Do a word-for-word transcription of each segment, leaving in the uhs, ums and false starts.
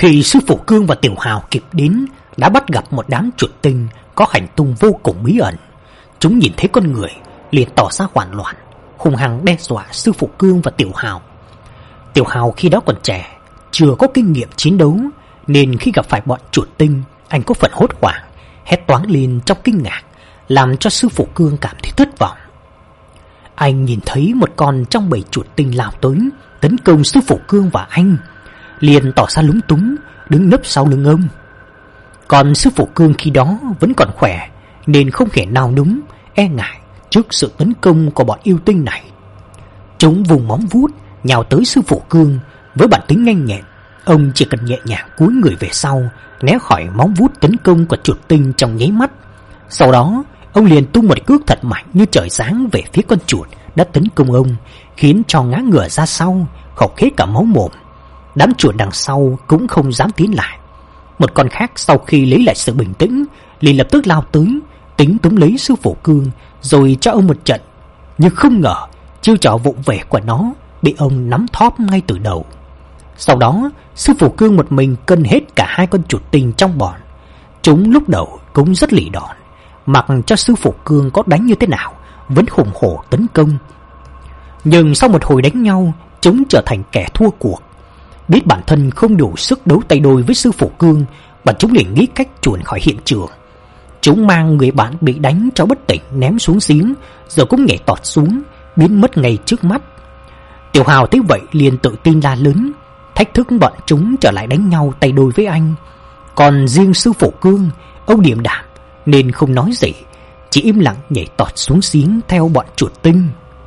Khi sư phụ Cương và Tiểu Hào kịp đến, đã bắt gặp một đám chuột tinh có hành tung vô cùng bí ẩn. Chúng nhìn thấy con người liền tỏ ra hoảng loạn, hung hăng đe dọa sư phụ Cương và Tiểu Hào. Tiểu Hào khi đó còn trẻ, chưa có kinh nghiệm chiến đấu, nên khi gặp phải bọn chuột tinh, anh có phần hốt hoảng, hét toáng lên trong kinh ngạc, làm cho sư phụ Cương cảm thấy thất vọng. Anh nhìn thấy một con trong bầy chuột tinh lao tới tấn công sư phụ Cương và anh, liền tỏ ra lúng túng, đứng nấp sau lưng ông. Còn sư phụ Cương khi đó vẫn còn khỏe, nên không hề nao núng, e ngại trước sự tấn công của bọn yêu tinh này. Chúng vùng móng vuốt nhào tới sư phụ Cương. Với bản tính nhanh nhẹn, ông chỉ cần nhẹ nhàng cúi người về sau, né khỏi móng vuốt tấn công của chuột tinh trong nháy mắt. Sau đó ông liền tung một cước thật mạnh như trời giáng về phía con chuột đã tấn công ông, khiến cho ngã ngửa ra sau, khộc hết cả máu mồm. Đám chuột đằng sau cũng không dám tiến lại. Một con khác sau khi lấy lại sự bình tĩnh, liền lập tức lao tới, tính túm lấy sư phụ Cương rồi cho ông một trận. Nhưng không ngờ chiêu trò vụng về của nó bị ông nắm thóp ngay từ đầu. Sau đó sư phụ Cương một mình cân hết cả hai con chuột tinh trong bọn. Chúng lúc đầu cũng rất lì đòn, mặc cho sư phụ Cương có đánh như thế nào vẫn hùng hổ tấn công. Nhưng sau một hồi đánh nhau, chúng trở thành kẻ thua cuộc. Biết bản thân không đủ sức đấu tay đôi với sư phụ Cương, bọn chúng liền nghĩ cách chuồn khỏi hiện trường. Chúng mang người bạn bị đánh cho bất tỉnh ném xuống giếng, rồi cũng nhảy tọt xuống, biến mất ngay trước mắt. Tiểu Hào thấy vậy liền tự tin la lớn, thách thức bọn chúng trở lại đánh nhau tay đôi với anh. Còn riêng sư phụ Cương, ông điềm đạm nên không nói gì, chỉ im lặng nhảy tọt xuống giếng theo bọn chuột tinh.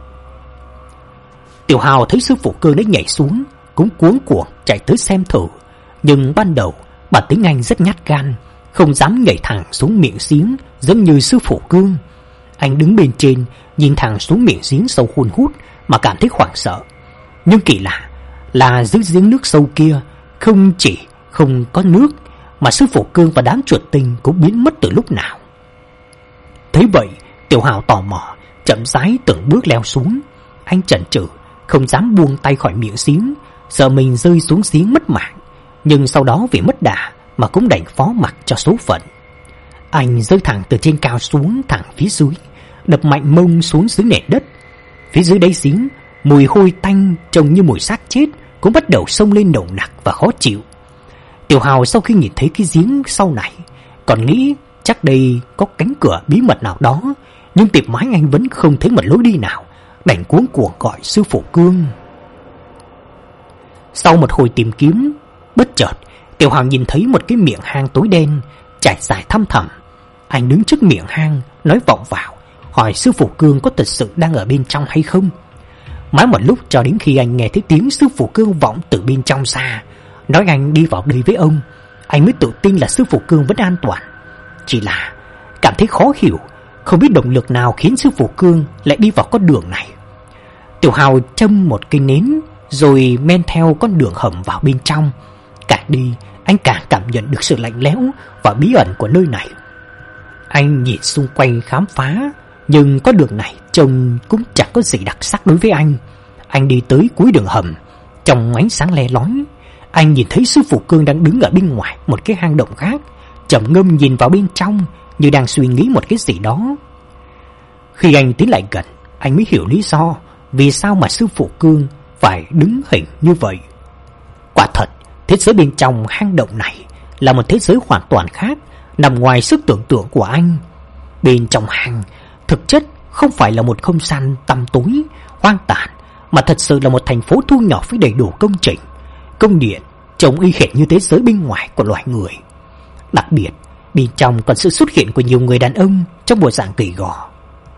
Tiểu Hào thấy sư phụ Cương đã nhảy xuống, cũng cuống cuồng chạy tới xem thử. Nhưng ban đầu bản tính anh rất nhát gan, không dám nhảy thẳng xuống miệng giếng giống như sư phụ Cương. Anh đứng bên trên nhìn thẳng xuống miệng giếng sâu hun hút mà cảm thấy hoảng sợ. Nhưng kỳ lạ là dưới giếng nước sâu kia không chỉ không có nước, mà sư phụ Cương và đám chuột tinh cũng biến mất từ lúc nào. Thấy vậy, Tiểu Hào tò mò chậm rãi từng bước leo xuống. Anh chần chừ không dám buông tay khỏi miệng giếng, sợ mình rơi xuống giếng mất mạng. Nhưng sau đó vì mất đà mà cũng đành phó mặc cho số phận. Anh rơi thẳng từ trên cao xuống thẳng phía dưới, đập mạnh mông xuống dưới nền đất. Phía dưới đáy giếng, mùi hôi tanh trông như mùi xác chết cũng bắt đầu xông lên nồng nặc và khó chịu. Tiểu Hào sau khi nhìn thấy cái giếng sau này, còn nghĩ chắc đây có cánh cửa bí mật nào đó, nhưng tìm mãi anh vẫn không thấy một lối đi nào, đành cuống cuồng gọi sư phụ Cương. Sau một hồi tìm kiếm, bất chợt Tiểu Hào nhìn thấy một cái miệng hang tối đen trải dài thăm thẳm. Anh đứng trước miệng hang nói vọng vào, hỏi sư phụ Cương có thật sự đang ở bên trong hay không. Mãi một lúc cho đến khi anh nghe thấy tiếng sư phụ Cương vọng từ bên trong xa, nói anh đi vào đây với ông, anh mới tự tin là sư phụ Cương vẫn an toàn. Chỉ là cảm thấy khó hiểu, không biết động lực nào khiến sư phụ Cương lại đi vào con đường này. Tiểu Hào châm một cây nến rồi men theo con đường hầm vào bên trong. Càng đi, anh càng cảm nhận được sự lạnh lẽo và bí ẩn của nơi này. Anh nhìn xung quanh khám phá, nhưng con đường này trông cũng chẳng có gì đặc sắc đối với anh. Anh đi tới cuối đường hầm, trong ánh sáng le lói, anh nhìn thấy sư phụ Cương đang đứng ở bên ngoài một cái hang động khác, trầm ngâm nhìn vào bên trong như đang suy nghĩ một cái gì đó. Khi anh tiến lại gần, anh mới hiểu lý do vì sao mà sư phụ Cương phải đứng hình như vậy. Quả thật, thế giới bên trong hang động này là một thế giới hoàn toàn khác, nằm ngoài sức tưởng tượng của anh. Bên trong hang thực chất không phải là một không gian tăm tối, hoang tàn, mà thật sự là một thành phố thu nhỏ với đầy đủ công trình, công điện, trông y hệt như thế giới bên ngoài của loài người. Đặc biệt, bên trong còn sự xuất hiện của nhiều người đàn ông trong bộ dạng gầy gò.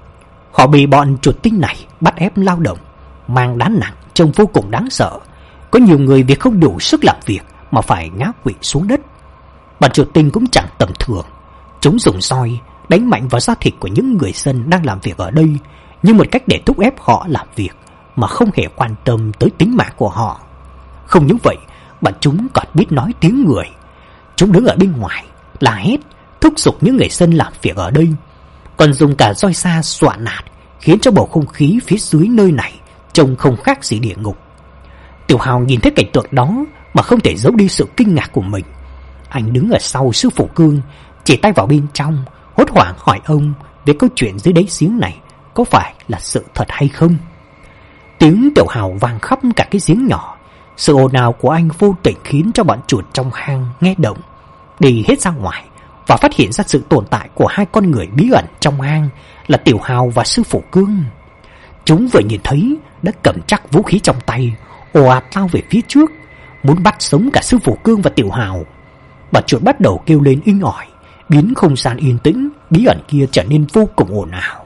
Họ bị bọn chuột tinh này bắt ép lao động, mang đá nặng trông vô cùng đáng sợ. Có nhiều người vì không đủ sức làm việc mà phải ngã quỵ xuống đất. Bọn chuột tinh cũng chẳng tầm thường, chúng dùng roi đánh mạnh vào da thịt của những người dân đang làm việc ở đây, như một cách để thúc ép họ làm việc mà không hề quan tâm tới tính mạng của họ. Không những vậy, bọn chúng còn biết nói tiếng người. Chúng đứng ở bên ngoài la hét thúc giục những người dân làm việc ở đây, còn dùng cả roi da dọa nạt, khiến cho bầu không khí phía dưới nơi này trông không khác gì địa ngục. Tiểu Hào nhìn thấy cảnh tượng đó mà không thể giấu đi sự kinh ngạc của mình. Anh đứng ở sau sư phụ Cương, chỉ tay vào bên trong, hốt hoảng hỏi ông về câu chuyện dưới đáy giếng này có phải là sự thật hay không. Tiếng Tiểu Hào vang khắp cả cái giếng nhỏ. Sự ồn ào của anh vô tình khiến cho bọn chuột trong hang nghe động, đi hết ra ngoài và phát hiện ra sự tồn tại của hai con người bí ẩn trong hang là Tiểu Hào và sư phụ Cương. Chúng vừa nhìn thấy đã cầm chắc vũ khí trong tay, ồ ạt lao về phía trước, muốn bắt sống cả sư phụ Cương và Tiểu Hào. Bọn chuột bắt đầu kêu lên inh ỏi, biến không gian yên tĩnh bí ẩn kia trở nên vô cùng ồn ào.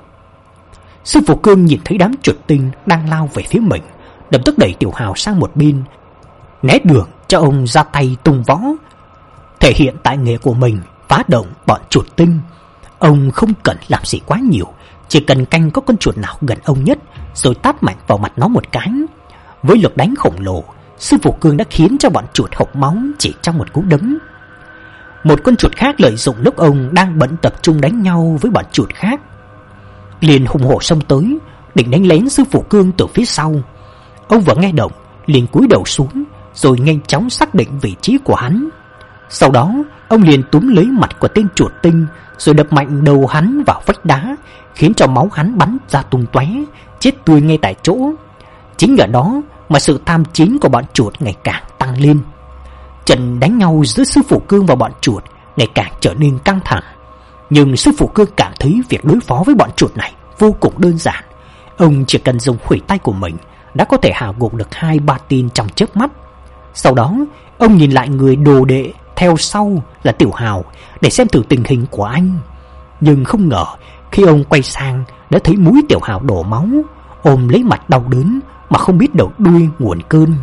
Sư phụ Cương nhìn thấy đám chuột tinh đang lao về phía mình, lập tức đẩy Tiểu Hào sang một bên, né đường cho ông ra tay tung võ, thể hiện tài nghệ của mình phá động bọn chuột tinh. Ông không cần làm gì quá nhiều, chỉ cần canh có con chuột nào gần ông nhất rồi tát mạnh vào mặt nó một cái. Với lực đánh khổng lồ, sư phụ Cương đã khiến cho bọn chuột hộc máu chỉ trong một cú đấm. Một con chuột khác lợi dụng lúc ông đang bận tập trung đánh nhau với bọn chuột khác, liền hùng hổ xông tới, định đánh lén sư phụ Cương từ phía sau. Ông vừa nghe động, liền cúi đầu xuống, rồi nhanh chóng xác định vị trí của hắn. Sau đó, ông liền túm lấy mặt của tên chuột tinh, rồi đập mạnh đầu hắn vào vách đá, khiến cho máu hắn bắn ra tung tóe, chết tươi ngay tại chỗ. Chính ở đó mà sự tham chiến của bọn chuột ngày càng tăng lên. Trận đánh nhau giữa sư phụ Cương và bọn chuột ngày càng trở nên căng thẳng. Nhưng sư phụ Cương cảm thấy việc đối phó với bọn chuột này vô cùng đơn giản. Ông chỉ cần dùng khuỷu tay của mình đã có thể hạ gục được hai ba tên trong chớp mắt. Sau đó, ông nhìn lại người đồ đệ theo sau là Tiểu Hào để xem thử tình hình của anh. Nhưng không ngờ khi ông quay sang đã thấy mũi Tiểu Hào đổ máu, ôm lấy mặt đau đớn mà không biết đầu đuôi nguồn cơn.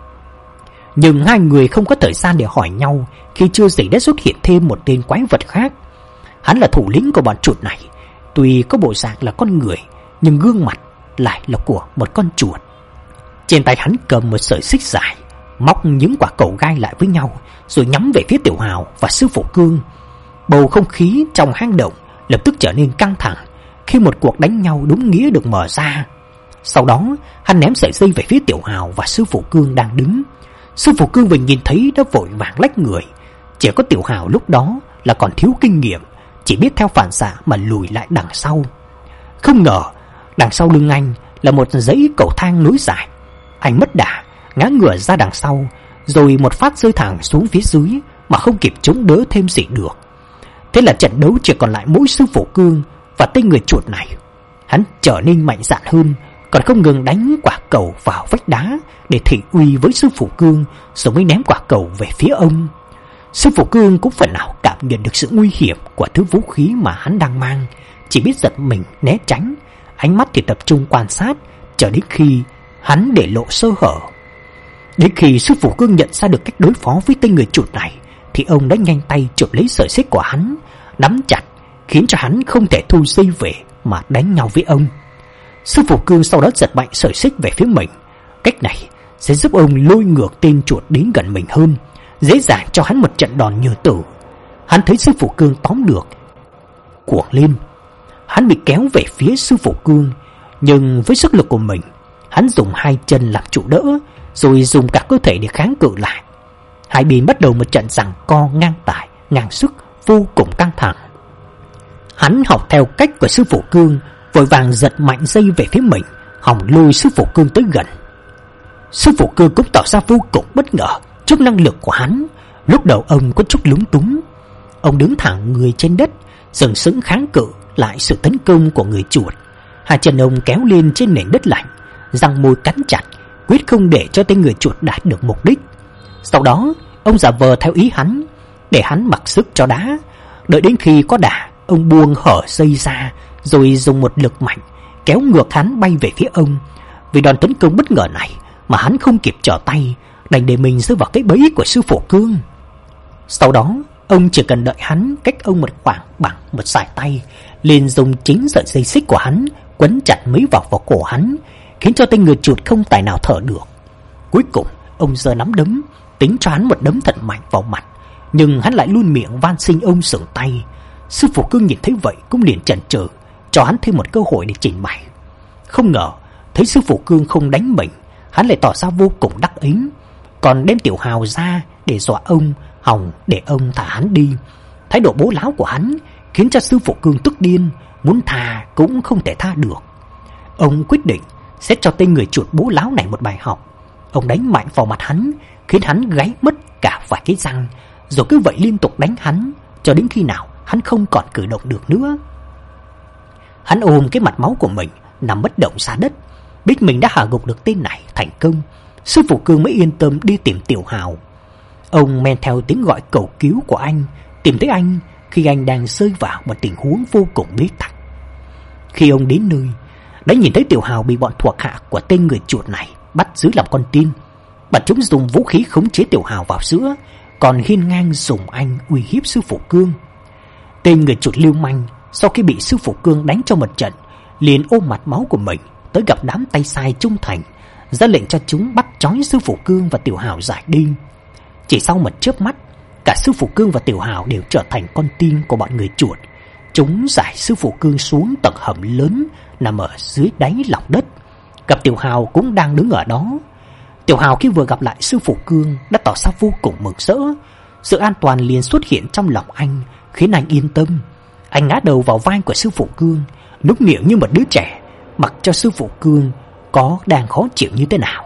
Nhưng hai người không có thời gian để hỏi nhau khi chưa gì đã xuất hiện thêm một tên quái vật khác. Hắn là thủ lĩnh của bọn chuột này, tuy có bộ dạng là con người nhưng gương mặt lại là của một con chuột. Trên tay hắn cầm một sợi xích dài, móc những quả cầu gai lại với nhau rồi nhắm về phía Tiểu Hào và sư phụ Cương. Bầu không khí trong hang động lập tức trở nên căng thẳng khi một cuộc đánh nhau đúng nghĩa được mở ra. Sau đó, hắn ném sợi dây về phía Tiểu Hào và sư phụ Cương đang đứng. Sư phụ Cương vừa nhìn thấy đã vội vàng lách người. Chỉ có Tiểu Hào lúc đó là còn thiếu kinh nghiệm, chỉ biết theo phản xạ mà lùi lại đằng sau. Không ngờ đằng sau lưng anh là một dãy cầu thang nối dài. Anh mất đà, ngã ngửa ra đằng sau, rồi một phát rơi thẳng xuống phía dưới mà không kịp chống đỡ thêm gì được. Thế là trận đấu chỉ còn lại mỗi sư phụ Cương và tên người chuột này. Hắn trở nên mạnh dạn hơn, còn không ngừng đánh quả cầu vào vách đá để thị uy với sư phụ Cương, rồi mới ném quả cầu về phía ông. Sư phụ Cương cũng phần nào cảm nhận được sự nguy hiểm của thứ vũ khí mà hắn đang mang, chỉ biết giật mình né tránh, ánh mắt thì tập trung quan sát, chờ đến khi hắn để lộ sơ hở. Đến khi sư phụ Cương nhận ra được cách đối phó với tên người chuột này, thì ông đã nhanh tay chụp lấy sợi xích của hắn, nắm chặt, khiến cho hắn không thể thu dây về mà đánh nhau với ông. Sư phụ Cương sau đó giật mạnh sợi xích về phía mình. Cách này sẽ giúp ông lôi ngược tên chuột đến gần mình hơn, dễ dàng cho hắn một trận đòn như tử. Hắn thấy sư phụ Cương tóm được, cuồng lên. Hắn bị kéo về phía sư phụ Cương, nhưng với sức lực của mình, hắn dùng hai chân làm trụ đỡ, rồi dùng cả cơ thể để kháng cự lại. Hai bên bắt đầu một trận giằng co ngang tài, ngang sức, vô cùng căng thẳng. Hắn học theo cách của sư phụ Cương, vội vàng giật mạnh dây về phía mình, hòng lôi sư phụ Cương tới gần. Sư phụ Cương cũng tỏ ra vô cùng bất ngờ trước năng lực của hắn. Lúc đầu ông có chút lúng túng. Ông đứng thẳng người trên đất, sừng sững kháng cự lại sự tấn công của người chuột. Hai chân ông kéo lên trên nền đất lạnh, răng môi cắn chặt, quyết không để cho tên người chuột đạt được mục đích. Sau đó, ông giả vờ theo ý hắn, để hắn mặc sức cho đá. Đợi đến khi có đà, ông buông hở dây ra, rồi dùng một lực mạnh kéo ngược hắn bay về phía ông. Vì đòn tấn công bất ngờ này mà hắn không kịp trở tay, đành để mình rơi vào cái bẫy của sư phụ Cương. Sau đó, ông chỉ cần đợi hắn cách ông một khoảng bằng một sải tay, liền dùng chính sợi dây xích của hắn quấn chặt mấy vào vào cổ hắn, khiến cho tên người chuột không tài nào thở được. Cuối cùng, ông giơ nắm đấm, tính cho hắn một đấm thật mạnh vào mặt, nhưng hắn lại luôn miệng van xin ông dừng tay. Sư phụ Cương nhìn thấy vậy cũng liền chần chừ, cho hắn thêm một cơ hội để trình bày. Không ngờ thấy sư phụ Cương không đánh mình, hắn lại tỏ ra vô cùng đắc ý. còn đem Tiểu Hào ra để dọa ông Hồng để ông thả hắn đi. Thái độ bố láo của hắn khiến cho sư phụ Cương tức điên, muốn tha cũng không thể tha được. Ông quyết định sẽ cho tên người chuột bố láo này một bài học. Ông đánh mạnh vào mặt hắn, khiến hắn gáy mất cả vài cái răng, rồi cứ vậy liên tục đánh hắn cho đến khi nào hắn không còn cử động được nữa. Hắn ôm cái mặt máu của mình nằm bất động xa đất, biết mình đã hạ gục được tên này thành công. Sư phụ Cương mới yên tâm đi tìm Tiểu Hào. Ông men theo tiếng gọi cầu cứu của anh, tìm thấy anh khi anh đang rơi vào một tình huống vô cùng bế tắc. Khi ông đến nơi, đã nhìn thấy Tiểu Hào bị bọn thuộc hạ của tên người chuột này bắt giữ làm con tin. Bọn chúng dùng vũ khí khống chế Tiểu Hào vào giữa, còn hiên ngang dùng anh uy hiếp sư phụ Cương. Tên người chuột lưu manh sau khi bị sư phụ Cương đánh cho một trận, liền ôm mặt máu của mình tới gặp đám tay sai trung thành, ra lệnh cho chúng bắt trói sư phụ Cương và Tiểu Hào giải đi. Chỉ sau một chớp mắt, cả sư phụ Cương và Tiểu Hào đều trở thành con tin của bọn người chuột. Chúng giải sư phụ Cương xuống tầng hầm lớn nằm ở dưới đáy lòng đất. Gặp Tiểu Hào cũng đang đứng ở đó. Tiểu Hào khi vừa gặp lại sư phụ Cương đã tỏ ra vô cùng mừng rỡ. Sự an toàn liền xuất hiện trong lòng anh, khiến anh yên tâm. Anh ngã đầu vào vai của sư phụ Cương, nũng nịu như một đứa trẻ, mặc cho sư phụ Cương có đang khó chịu như thế nào.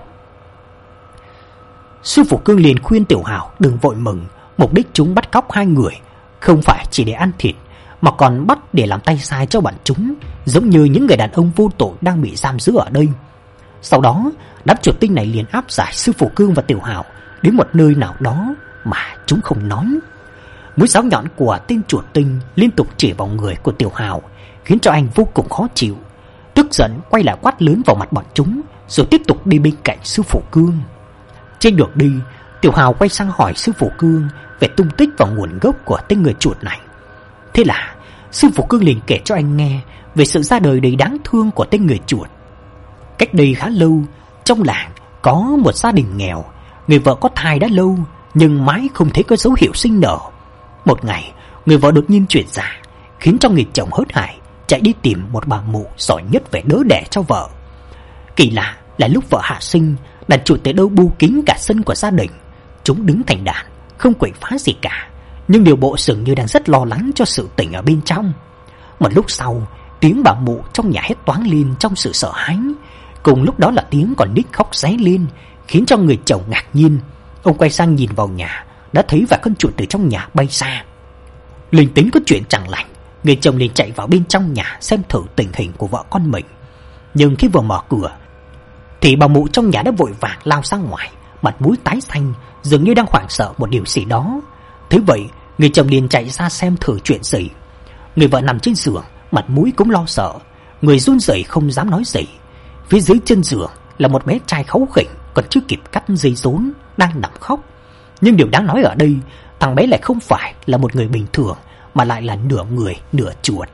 Sư phụ Cương liền khuyên Tiểu Hào đừng vội mừng. Mục đích chúng bắt cóc hai người không phải chỉ để ăn thịt, mà còn bắt để làm tay sai cho bọn chúng, giống như những người đàn ông vô tội đang bị giam giữ ở đây. Sau đó, đám chuột tinh này liền áp giải sư phụ Cương và Tiểu Hào đến một nơi nào đó mà chúng không nói. Mũi giáo nhọn của tên chuột tinh liên tục chỉ vào người của Tiểu Hào, khiến cho anh vô cùng khó chịu. Tức giận quay lại quát lớn vào mặt bọn chúng, rồi tiếp tục đi bên cạnh sư phụ Cương. Trên đường đi, Tiểu Hào quay sang hỏi sư phụ Cương về tung tích và nguồn gốc của tên người chuột này. Thế là sư phụ Cương liền kể cho anh nghe về sự ra đời đầy đáng thương của tên người chuột. Cách đây khá lâu, trong làng có một gia đình nghèo, người vợ có thai đã lâu nhưng mãi không thấy có dấu hiệu sinh nở. Một ngày, người vợ đột nhiên chuyển dạ, khiến cho người chồng hớt hải chạy đi tìm một bà mụ giỏi nhất về đỡ đẻ cho vợ. Kỳ lạ là lúc vợ hạ sinh, đàn chuột tới đâu bu kín cả sân của gia đình. Chúng đứng thành đàn, không quậy phá gì cả, nhưng điều bộ dường như đang rất lo lắng cho sự tình ở bên trong. Một lúc sau, tiếng bà mụ trong nhà hét toáng lên trong sự sợ hãi. Cùng lúc đó là tiếng còn nít khóc ré lên, khiến cho người chồng ngạc nhiên. Ông quay sang nhìn vào nhà, đã thấy vài con chuột từ trong nhà bay xa. Linh tính có chuyện chẳng lành, người chồng liền chạy vào bên trong nhà xem thử tình hình của vợ con mình. Nhưng khi vừa mở cửa thì bà mụ trong nhà đã vội vàng lao ra ngoài, mặt mũi tái xanh, dường như đang hoảng sợ một điều gì đó. Thế vậy, người chồng liền chạy ra xem thử chuyện gì. Người vợ nằm trên giường, mặt mũi cũng lo sợ, người run rẩy không dám nói gì. Phía dưới chân giường là một bé trai kháu khỉnh còn chưa kịp cắt dây rốn đang nằm khóc. Nhưng điều đáng nói ở đây, thằng bé lại không phải là một người bình thường, mà lại là nửa người nửa chuột.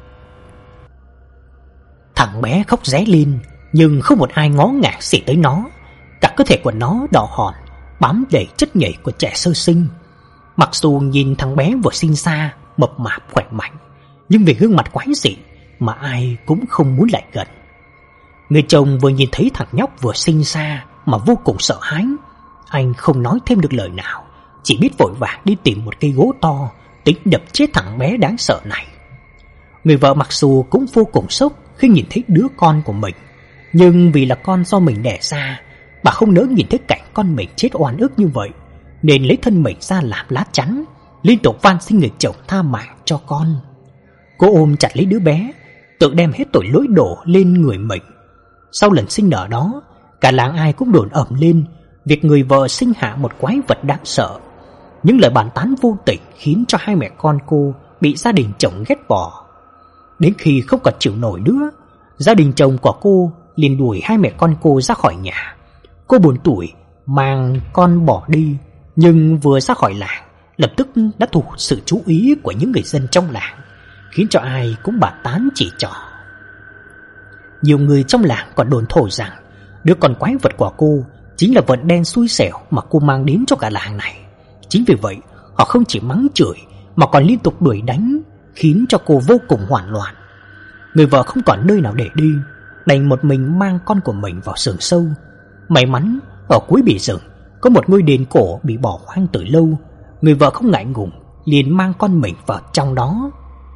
Thằng bé khóc ré lên, nhưng không một ai ngó ngàng xỉ tới nó. Cả cơ thể của nó đỏ hòn, bám đầy chất nhầy của trẻ sơ sinh. Mặc dù nhìn thằng bé vừa sinh ra mập mạp khỏe mạnh, nhưng vì gương mặt quái dị mà ai cũng không muốn lại gần. Người chồng vừa nhìn thấy thằng nhóc vừa sinh ra mà vô cùng sợ hãi. Anh không nói thêm được lời nào, chỉ biết vội vàng đi tìm một cây gỗ to, tính đập chết thằng bé đáng sợ này. Người vợ mặc dù cũng vô cùng sốc khi nhìn thấy đứa con của mình, nhưng vì là con do mình đẻ ra, bà không nỡ nhìn thấy cảnh con mình chết oan ức như vậy, nên lấy thân mình ra làm lá chắn, liên tục van xin người chồng tha mạng cho con. Cô ôm chặt lấy đứa bé, tự đem hết tội lỗi đổ lên người mình. Sau lần sinh nở đó, cả làng ai cũng đồn ầm lên việc người vợ sinh hạ một quái vật đáng sợ. Những lời bàn tán vô tình khiến cho hai mẹ con cô bị gia đình chồng ghét bỏ. Đến khi không còn chịu nổi nữa, gia đình chồng của cô liền đuổi hai mẹ con cô ra khỏi nhà. Cô buồn tủi mang con bỏ đi, nhưng vừa ra khỏi làng lập tức đã thu hút sự chú ý của những người dân trong làng, khiến cho ai cũng bàn tán chỉ trỏ. Nhiều người trong làng còn đồn thổi rằng đứa con quái vật của cô chính là vận đen xui xẻo mà cô mang đến cho cả làng này. Chính vì vậy, họ không chỉ mắng chửi mà còn liên tục đuổi đánh, khiến cho cô vô cùng hoảng loạn. Người vợ không còn nơi nào để đi, đành một mình mang con của mình vào rừng sâu. May mắn ở cuối bìa rừng có một ngôi đền cổ bị bỏ hoang từ lâu. Người vợ không ngại ngùng liền mang con mình vào trong đó.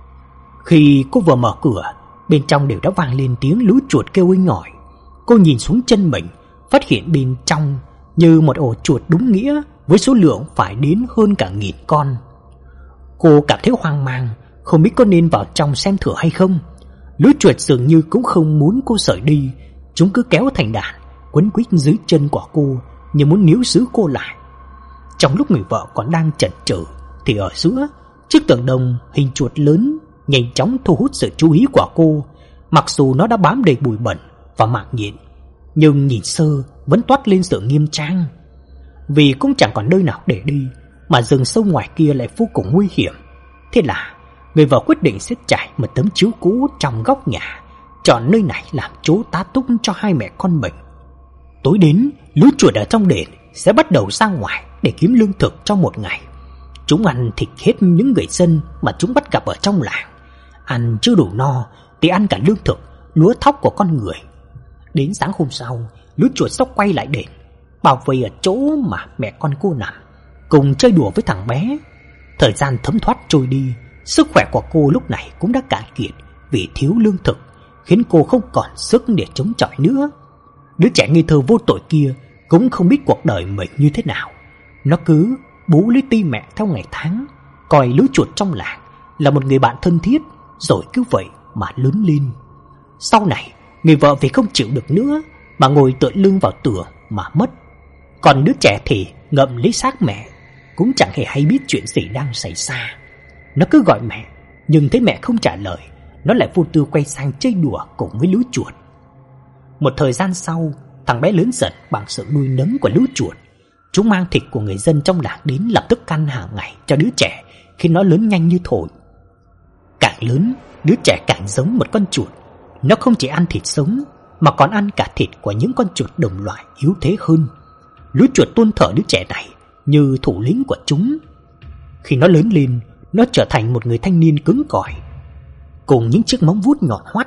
Khi cô vừa mở cửa, bên trong đều đã vang lên tiếng lũ chuột kêu inh ỏi. Cô nhìn xuống chân mình, phát hiện bên trong như một ổ chuột đúng nghĩa, với số lượng phải đến hơn cả nghìn con. Cô cảm thấy hoang mang, không biết có nên vào trong xem thử hay không. Lũ chuột dường như cũng không muốn cô rời đi. Chúng cứ kéo thành đàn, quấn quýt dưới chân của cô như muốn níu giữ cô lại. Trong lúc người vợ còn đang chần chừ, thì ở giữa, chiếc tượng đồng hình chuột lớn nhanh chóng thu hút sự chú ý của cô. Mặc dù nó đã bám đầy bụi bẩn và mạc nhện, nhưng nhìn sơ vẫn toát lên sự nghiêm trang. Vì cũng chẳng còn nơi nào để đi, mà rừng sâu ngoài kia lại vô cùng nguy hiểm. Thế là người vợ quyết định sẽ trải một tấm chiếu cũ trong góc nhà, chọn nơi này làm chỗ tá túc cho hai mẹ con mình. Tối đến, lũ chuột ở trong đền sẽ bắt đầu ra ngoài để kiếm lương thực trong một ngày. Chúng ăn thịt hết những người dân mà chúng bắt gặp ở trong làng. Ăn chưa đủ no thì ăn cả lương thực, lúa thóc của con người. Đến sáng hôm sau, lũ chuột sóc quay lại đền, bảo vệ ở chỗ mà mẹ con cô nằm, cùng chơi đùa với thằng bé. Thời gian thấm thoát trôi đi, sức khỏe của cô lúc này cũng đã cạn kiệt vì thiếu lương thực, khiến cô không còn sức để chống chọi nữa. Đứa trẻ ngây thơ vô tội kia cũng không biết cuộc đời mình như thế nào. Nó cứ bú lấy tim mẹ theo ngày tháng, coi lũ chuột trong làng là một người bạn thân thiết, rồi cứ vậy mà lớn lên. Sau này, người vợ vì không chịu được nữa mà ngồi tựa lưng vào tường mà mất. Còn đứa trẻ thì ngậm lấy xác mẹ, cũng chẳng hề hay biết chuyện gì đang xảy ra. Nó cứ gọi mẹ, nhưng thấy mẹ không trả lời, nó lại vô tư quay sang chơi đùa cùng với lũ chuột. Một thời gian sau, thằng bé lớn dần bằng sự nuôi nấng của lũ chuột. Chúng mang thịt của người dân trong làng đến lập tức ăn hàng ngày cho đứa trẻ, khi nó lớn nhanh như thổi. Càng lớn, đứa trẻ càng giống một con chuột. Nó không chỉ ăn thịt sống mà còn ăn cả thịt của những con chuột đồng loại yếu thế hơn. Lũ chuột tôn thờ đứa trẻ này như thủ lĩnh của chúng. Khi nó lớn lên, nó trở thành một người thanh niên cứng cỏi, cùng những chiếc móng vuốt nhọn hoắt.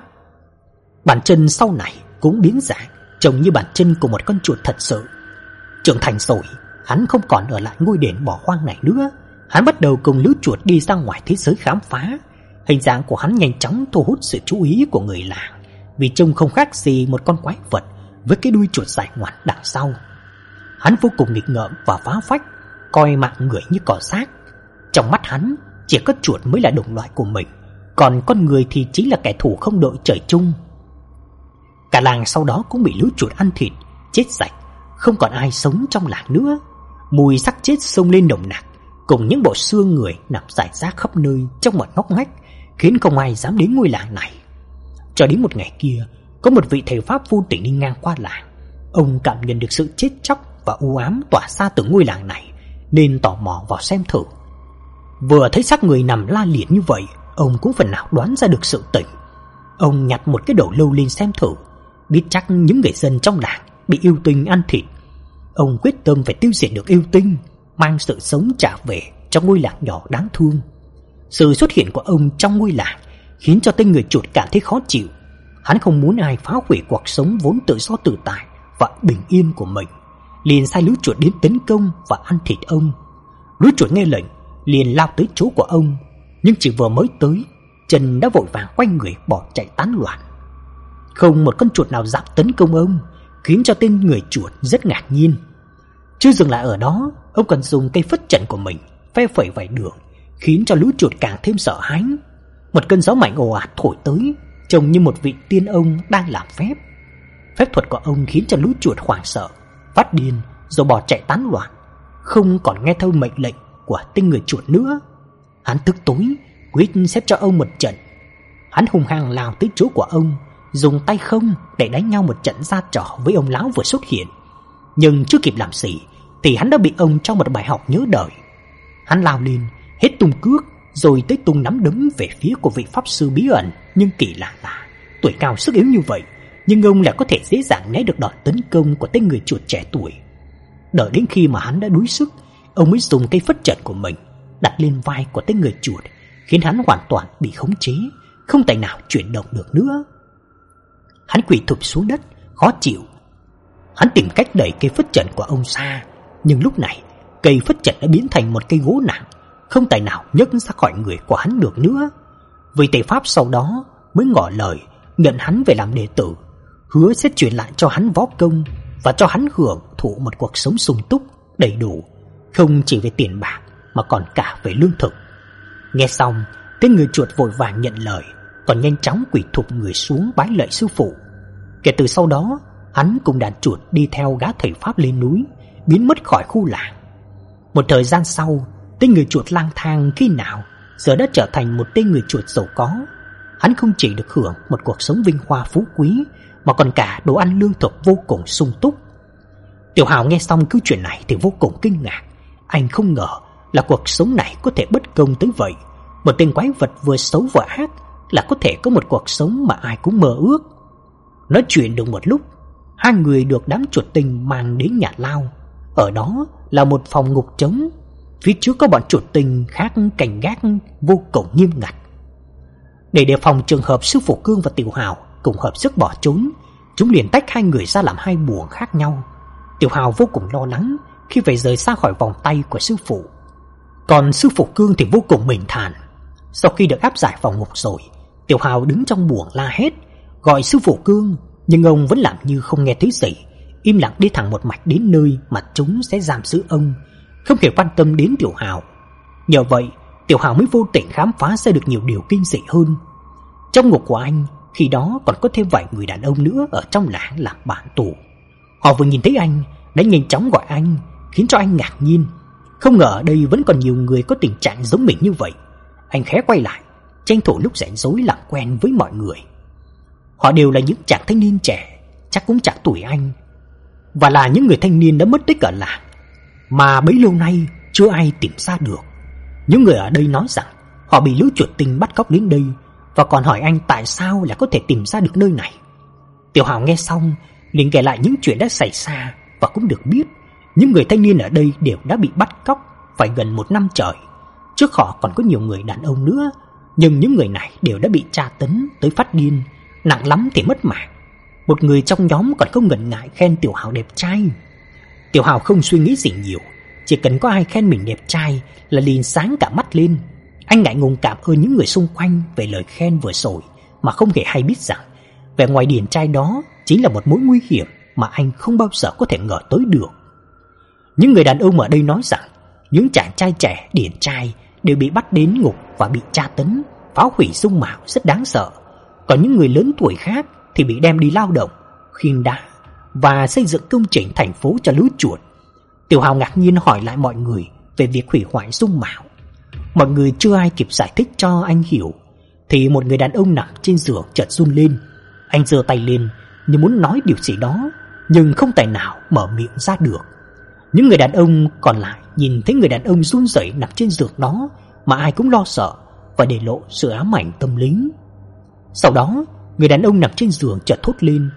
Bàn chân sau này cũng biến dạng, trông như bàn chân của một con chuột thật sự. Trưởng thành rồi, hắn không còn ở lại ngôi đền bỏ hoang này nữa. Hắn bắt đầu cùng lũ chuột đi ra ngoài thế giới khám phá. Hình dạng của hắn nhanh chóng thu hút sự chú ý của người làng, vì trông không khác gì một con quái vật với cái đuôi chuột dài ngoằn đằng sau. Hắn vô cùng nghịch ngợm và phá phách, coi mạng người như cỏ rác. Trong mắt hắn, chỉ có chuột mới là đồng loại của mình, còn con người thì chính là kẻ thù không đội trời chung. Cả làng sau đó cũng bị lũ chuột ăn thịt, chết sạch, không còn ai sống trong làng nữa. Mùi xác chết xông lên nồng nặc, cùng những bộ xương người nằm rải rác khắp nơi trong mọi ngóc ngách, khiến không ai dám đến ngôi làng này. Cho đến một ngày kia, có một vị thầy pháp vô tình đi ngang qua làng. Ông cảm nhận được sự chết chóc và u ám tỏa ra từ ngôi làng này, nên tò mò vào xem thử. Vừa thấy xác người nằm la liệt như vậy, ông cũng phần nào đoán ra được sự tình. Ông nhặt một cái đầu lâu lên xem thử, biết chắc những người dân trong làng bị yêu tinh ăn thịt. Ông quyết tâm phải tiêu diệt được yêu tinh, mang sự sống trả về cho ngôi làng nhỏ đáng thương. Sự xuất hiện của ông trong ngôi làng khiến cho tên người chuột cảm thấy khó chịu. Hắn không muốn ai phá hủy cuộc sống vốn tự do tự tại và bình yên của mình, liền sai lũ chuột đến tấn công và ăn thịt ông. Lũ chuột nghe lệnh liền lao tới chỗ của ông, nhưng chỉ vừa mới tới, Trần đã vội vàng quay người bỏ chạy tán loạn. Không một con chuột nào dám tấn công ông, khiến cho tên người chuột rất ngạc nhiên. Chưa dừng lại ở đó, ông còn dùng cây phất trần của mình phe phẩy vài đường, khiến cho lũ chuột càng thêm sợ hãi. Một cơn gió mạnh ồ ạt thổi tới, trông như một vị tiên ông đang làm phép. Phép thuật của ông khiến cho lũ chuột hoảng sợ, phát điên rồi bỏ chạy tán loạn, không còn nghe theo mệnh lệnh của tên người chuột nữa. Hắn tức tối quyết sẽ cho ông một trận. Hắn hung hăng lao tới chỗ của ông, dùng tay không để đánh nhau một trận ra trò với ông lão vừa xuất hiện. Nhưng chưa kịp làm gì thì hắn đã bị ông cho một bài học nhớ đời. Hắn lao lên, hết tung cước, rồi tới tung nắm đấm về phía của vị pháp sư bí ẩn. Nhưng kỳ lạ là tuổi cao sức yếu như vậy, nhưng ông lại có thể dễ dàng né được đòn tấn công của tên người chuột trẻ tuổi. Đợi đến khi mà hắn đã đuối sức, ông mới dùng cây phất trần của mình đặt lên vai của tên người chuột, khiến hắn hoàn toàn bị khống chế, không tài nào chuyển động được nữa. Hắn quỳ thụp xuống đất, khó chịu. Hắn tìm cách đẩy cây phất trần của ông xa, Nhưng lúc này cây phất trần đã biến thành một cây gỗ nặng, không tài nào nhấc ra khỏi người của hắn được nữa. Vị tề pháp sau đó mới ngỏ lời nhận hắn về làm đệ tử, hứa sẽ truyền lại cho hắn võ công và cho hắn hưởng thụ một cuộc sống sung túc đầy đủ, không chỉ về tiền bạc mà còn cả về lương thực. Nghe xong, tên người chuột vội vàng nhận lời, còn nhanh chóng quỳ thụp người xuống bái lạy sư phụ. Kể từ sau đó, hắn cùng đàn chuột đi theo gã thầy pháp lên núi, biến mất khỏi khu làng. Một thời gian sau, tên người chuột lang thang khi nào giờ đã trở thành một tên người chuột giàu có. Hắn không chỉ được hưởng một cuộc sống vinh hoa phú quý, mà còn cả đồ ăn lương thực vô cùng sung túc. Tiểu Hào nghe xong câu chuyện này thì vô cùng kinh ngạc. Anh không ngờ là cuộc sống này có thể bất công tới vậy. Một tên quái vật vừa xấu vừa ác là có thể có một cuộc sống mà ai cũng mơ ước. Nói chuyện được một lúc, hai người được đám chuột tinh mang đến nhà lao. Ở đó là một phòng ngục trống. Phía trước có bọn chuột tinh khác cảnh gác vô cùng nghiêm ngặt. Để đề phòng trường hợp sư phụ Cương và Tiểu Hào cùng hợp sức bỏ trốn, chúng liền tách hai người ra làm hai buồng khác nhau. Tiểu Hào vô cùng lo lắng khi phải rời xa khỏi vòng tay của sư phụ. Còn sư phụ Cương thì vô cùng bình thản. Sau khi được áp giải phòng ngục rồi, Tiểu Hào đứng trong buồng la hét gọi sư phụ Cương, nhưng ông vẫn làm như không nghe thấy gì, im lặng đi thẳng một mạch đến nơi mà chúng sẽ giam giữ ông, không hề quan tâm đến Tiểu Hào. Nhờ vậy, Tiểu Hào mới vô tình khám phá ra được nhiều điều kinh dị hơn. Trong ngục của anh, khi đó còn có thêm vài người đàn ông nữa ở trong làng làm bạn tù. Họ vừa nhìn thấy anh đã nhanh chóng gọi anh, khiến cho anh ngạc nhiên. Không ngờ ở đây vẫn còn nhiều người có tình trạng giống mình như vậy. Anh khẽ quay lại, tranh thủ lúc rảnh rỗi làm quen với mọi người. Họ đều là những chàng thanh niên trẻ, chắc cũng chạc tuổi anh, và là những người thanh niên đã mất tích ở làng mà bấy lâu nay chưa ai tìm ra được. Những người ở đây nói rằng họ bị lũ chuột tinh bắt cóc đến đây, và còn hỏi anh tại sao lại có thể tìm ra được nơi này. Tiểu Hào nghe xong liền kể lại những chuyện đã xảy ra, và cũng được biết những người thanh niên ở đây đều đã bị bắt cóc phải gần một năm trời. Trước họ còn có nhiều người đàn ông nữa, nhưng những người này đều đã bị tra tấn tới phát điên, nặng lắm thì mất mạng. Một người trong nhóm còn không ngần ngại khen Tiểu Hào đẹp trai. Tiểu Hào không suy nghĩ gì nhiều, chỉ cần có ai khen mình đẹp trai là liền sáng cả mắt lên. Anh ngại ngùng cảm ơn những người xung quanh về lời khen vừa rồi, mà không hề hay biết rằng vẻ ngoài điển trai đó chính là một mối nguy hiểm mà anh không bao giờ có thể ngờ tới được. Những người đàn ông ở đây nói rằng những chàng trai trẻ điển trai đều bị bắt đến ngục và bị tra tấn, phá hủy dung mạo rất đáng sợ. Còn những người lớn tuổi khác thì bị đem đi lao động, khiêng đá và xây dựng công trình thành phố cho lũ chuột. Tiểu Hào ngạc nhiên hỏi lại mọi người về việc hủy hoại dung mạo. Mọi người chưa ai kịp giải thích cho anh hiểu, thì một người đàn ông nằm trên giường chợt run lên. Anh giơ tay lên như muốn nói điều gì đó, nhưng không tài nào mở miệng ra được. Những người đàn ông còn lại nhìn thấy người đàn ông run rẩy nằm trên giường đó mà ai cũng lo sợ và để lộ sự ám ảnh tâm lý. Sau đó, người đàn ông nằm trên giường chợt thốt lên,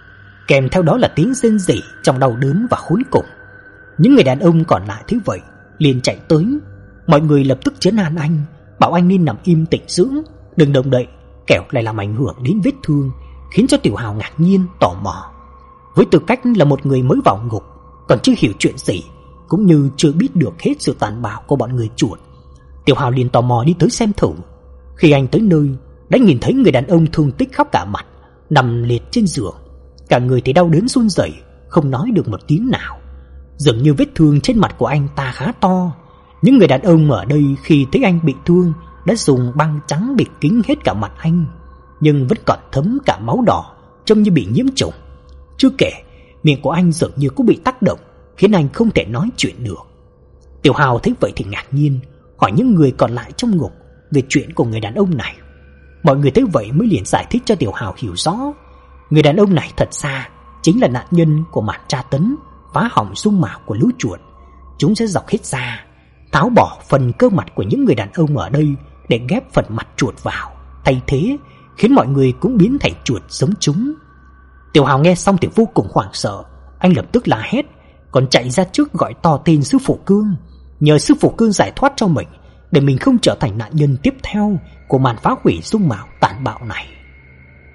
kèm theo đó là tiếng rên rỉ trong đau đớn và khốn cùng. Những người đàn ông còn lại thấy vậy liền chạy tới. Mọi người lập tức trấn an anh, bảo anh nên nằm im tĩnh dưỡng, đừng động đậy, kẻo lại làm ảnh hưởng đến vết thương, khiến cho Tiểu Hào ngạc nhiên tò mò. Với tư cách là một người mới vào ngục, còn chưa hiểu chuyện gì, cũng như chưa biết được hết sự tàn bạo của bọn người chuột, Tiểu Hào liền tò mò đi tới xem thử. Khi anh tới nơi, đã nhìn thấy người đàn ông thương tích khắp cả mặt, nằm liệt trên giường. Cả người thì đau đớn run rẩy, không nói được một tiếng nào. Dường như vết thương trên mặt của anh ta khá to. Những người đàn ông ở đây khi thấy anh bị thương đã dùng băng trắng bịt kín hết cả mặt anh, nhưng vẫn còn thấm cả máu đỏ, trông như bị nhiễm trùng. Chưa kể, miệng của anh dường như cũng bị tác động, khiến anh không thể nói chuyện được. Tiểu Hào thấy vậy thì ngạc nhiên, hỏi những người còn lại trong ngục về chuyện của người đàn ông này. Mọi người thấy vậy mới liền giải thích cho Tiểu Hào hiểu rõ. Người đàn ông này thật ra chính là nạn nhân của màn tra tấn phá hỏng dung mạo của lũ chuột. Chúng sẽ dọc hết da, tháo bỏ phần cơ mặt của những người đàn ông ở đây để ghép phần mặt chuột vào, thay thế, khiến mọi người cũng biến thành chuột giống chúng. Tiểu Hào nghe xong thì vô cùng hoảng sợ. Anh lập tức la hét, còn chạy ra trước gọi to tên sư phụ Cương, nhờ sư phụ Cương giải thoát cho mình, để mình không trở thành nạn nhân tiếp theo của màn phá hủy dung mạo tàn bạo này.